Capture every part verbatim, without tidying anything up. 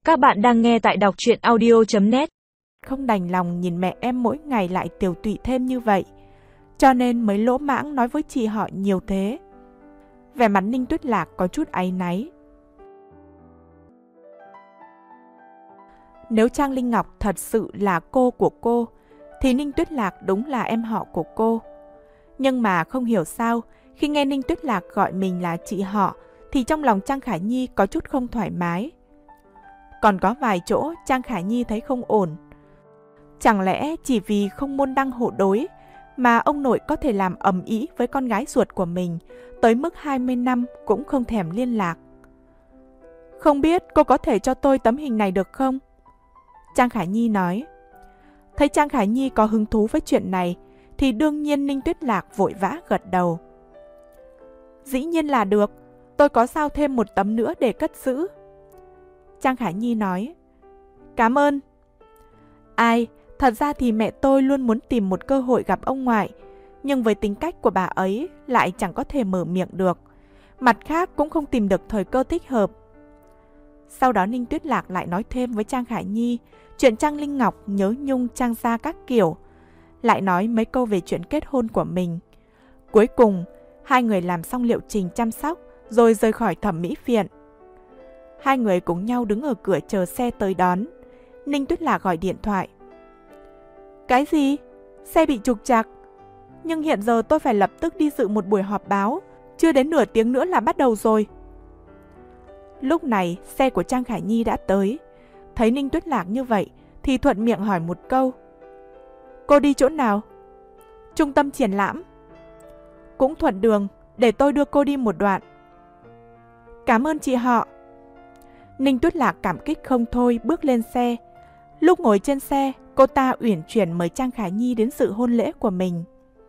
Các bạn đang nghe tại đọc truyện audio chấm net. Không đành lòng nhìn mẹ em mỗi ngày lại tiều tụy thêm như vậy, cho nên mới lỗ mãng nói với chị họ nhiều thế. Vẻ mặt Ninh Tuyết Lạc có chút áy náy. Nếu Trang Linh Ngọc thật sự là cô của cô, thì Ninh Tuyết Lạc đúng là em họ của cô. Nhưng mà không hiểu sao, khi nghe Ninh Tuyết Lạc gọi mình là chị họ, thì trong lòng Trang Khả Nhi có chút không thoải mái. Còn có vài chỗ Trang Khả Nhi thấy không ổn. Chẳng lẽ chỉ vì không môn đăng hộ đối mà ông nội có thể làm ầm ĩ với con gái ruột của mình, tới mức hai mươi năm cũng không thèm liên lạc. Không biết cô có thể cho tôi tấm hình này được không? Trang Khả Nhi nói. Thấy Trang Khả Nhi có hứng thú với chuyện này, thì đương nhiên Ninh Tuyết Lạc vội vã gật đầu. Dĩ nhiên là được, tôi có sao thêm một tấm nữa để cất giữ. Trang Khả Nhi nói. Cảm ơn. Ai, thật ra thì mẹ tôi luôn muốn tìm một cơ hội gặp ông ngoại, nhưng với tính cách của bà ấy lại chẳng có thể mở miệng được. Mặt khác cũng không tìm được thời cơ thích hợp. Sau đó Ninh Tuyết Lạc lại nói thêm với Trang Khả Nhi chuyện Trang Linh Ngọc nhớ nhung Trang gia các kiểu, lại nói mấy câu về chuyện kết hôn của mình. Cuối cùng, hai người làm xong liệu trình chăm sóc rồi rời khỏi thẩm mỹ viện. Hai người cùng nhau đứng ở cửa chờ xe tới đón. Ninh Tuyết Lạc gọi điện thoại. Cái gì? Xe bị trục trặc. Nhưng hiện giờ tôi phải lập tức đi dự một buổi họp báo, chưa đến nửa tiếng nữa là bắt đầu rồi. Lúc này xe của Trang Khả Nhi đã tới. Thấy Ninh Tuyết Lạc như vậy thì thuận miệng hỏi một câu. Cô đi chỗ nào? Trung tâm triển lãm. Cũng thuận đường, để tôi đưa cô đi một đoạn. Cảm ơn chị họ. Ninh Tuyết Lạc cảm kích không thôi bước lên xe. Lúc ngồi trên xe, cô ta uyển chuyển mời Trang Khả Nhi đến sự hôn lễ của mình.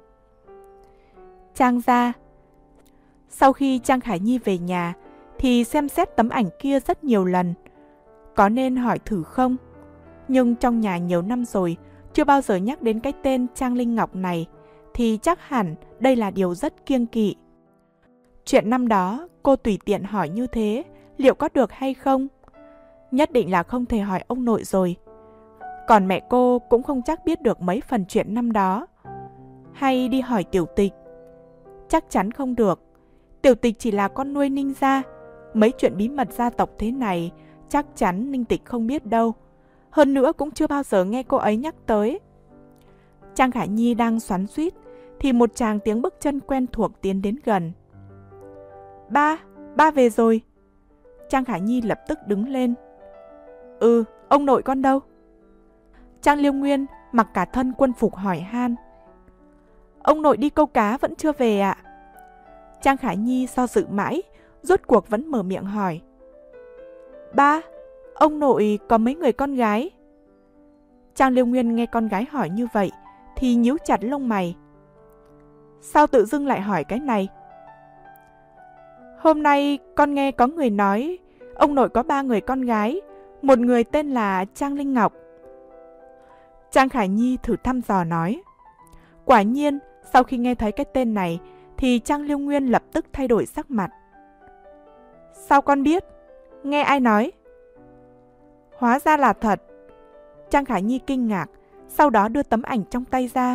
Trang gia. Sau khi Trang Khả Nhi về nhà, thì xem xét tấm ảnh kia rất nhiều lần. Có nên hỏi thử không? Nhưng trong nhà nhiều năm rồi, chưa bao giờ nhắc đến cái tên Trang Linh Ngọc này, thì chắc hẳn đây là điều rất kiêng kỵ. Chuyện năm đó, cô tùy tiện hỏi như thế, liệu có được hay không? Nhất định là không thể hỏi ông nội rồi. Còn mẹ cô cũng không chắc biết được mấy phần chuyện năm đó. Hay đi hỏi Tiểu Tịch? Chắc chắn không được. Tiểu Tịch chỉ là con nuôi Ninh gia. Mấy chuyện bí mật gia tộc thế này chắc chắn Ninh Tịch không biết đâu. Hơn nữa cũng chưa bao giờ nghe cô ấy nhắc tới. Trang Khả Nhi đang xoắn xuýt thì một tràng tiếng bước chân quen thuộc tiến đến gần. Ba, ba về rồi. Trang Khả Nhi lập tức đứng lên. Ừ, ông nội con đâu? Trang Liêu Nguyên mặc cả thân quân phục hỏi han. Ông nội đi câu cá vẫn chưa về ạ. Trang Khả Nhi do dự mãi, rốt cuộc vẫn mở miệng hỏi. Ba, ông nội có mấy người con gái? Trang Liêu Nguyên nghe con gái hỏi như vậy thì nhíu chặt lông mày. Sao tự dưng lại hỏi cái này? Hôm nay con nghe có người nói ông nội có ba người con gái, một người tên là Trang Linh Ngọc. Trang Khả Nhi thử thăm dò nói. Quả nhiên, sau khi nghe thấy cái tên này thì Trang Liêu Nguyên lập tức thay đổi sắc mặt. Sao con biết? Nghe ai nói? Hóa ra là thật. Trang Khả Nhi kinh ngạc, sau đó đưa tấm ảnh trong tay ra.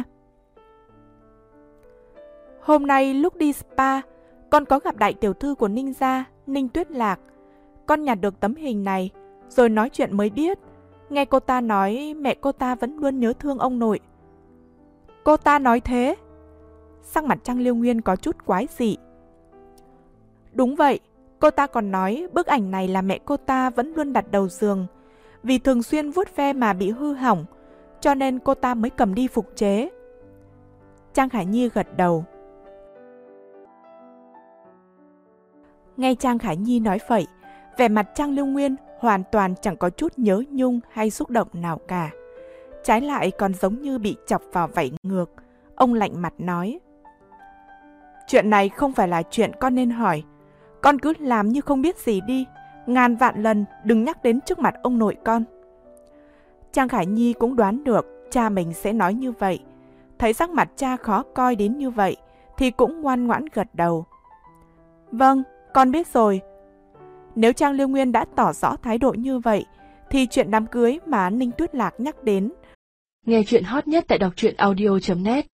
Hôm nay lúc đi spa, con có gặp đại tiểu thư của Ninh gia, Ninh Tuyết Lạc. Con nhặt được tấm hình này, rồi nói chuyện mới biết. Nghe cô ta nói mẹ cô ta vẫn luôn nhớ thương ông nội. Cô ta nói thế? Sắc mặt Trang Liêu Nguyên có chút quái dị. Đúng vậy, cô ta còn nói bức ảnh này là mẹ cô ta vẫn luôn đặt đầu giường. Vì thường xuyên vuốt ve mà bị hư hỏng, cho nên cô ta mới cầm đi phục chế. Trang Khả Nhi gật đầu. Nghe Trang Khả Nhi nói vậy, vẻ mặt Trang Liêu Nguyên hoàn toàn chẳng có chút nhớ nhung hay xúc động nào cả. Trái lại còn giống như bị chọc vào vảy ngược. Ông lạnh mặt nói. Chuyện này không phải là chuyện con nên hỏi. Con cứ làm như không biết gì đi. Ngàn vạn lần đừng nhắc đến trước mặt ông nội con. Trang Khả Nhi cũng đoán được cha mình sẽ nói như vậy. Thấy sắc mặt cha khó coi đến như vậy thì cũng ngoan ngoãn gật đầu. Vâng, con biết rồi. Nếu Trang Liêu Nguyên đã tỏ rõ thái độ như vậy thì chuyện đám cưới mà Ninh Tuyết Lạc nhắc đến. Nghe chuyện hot nhất tại đọc truyện audio chấm net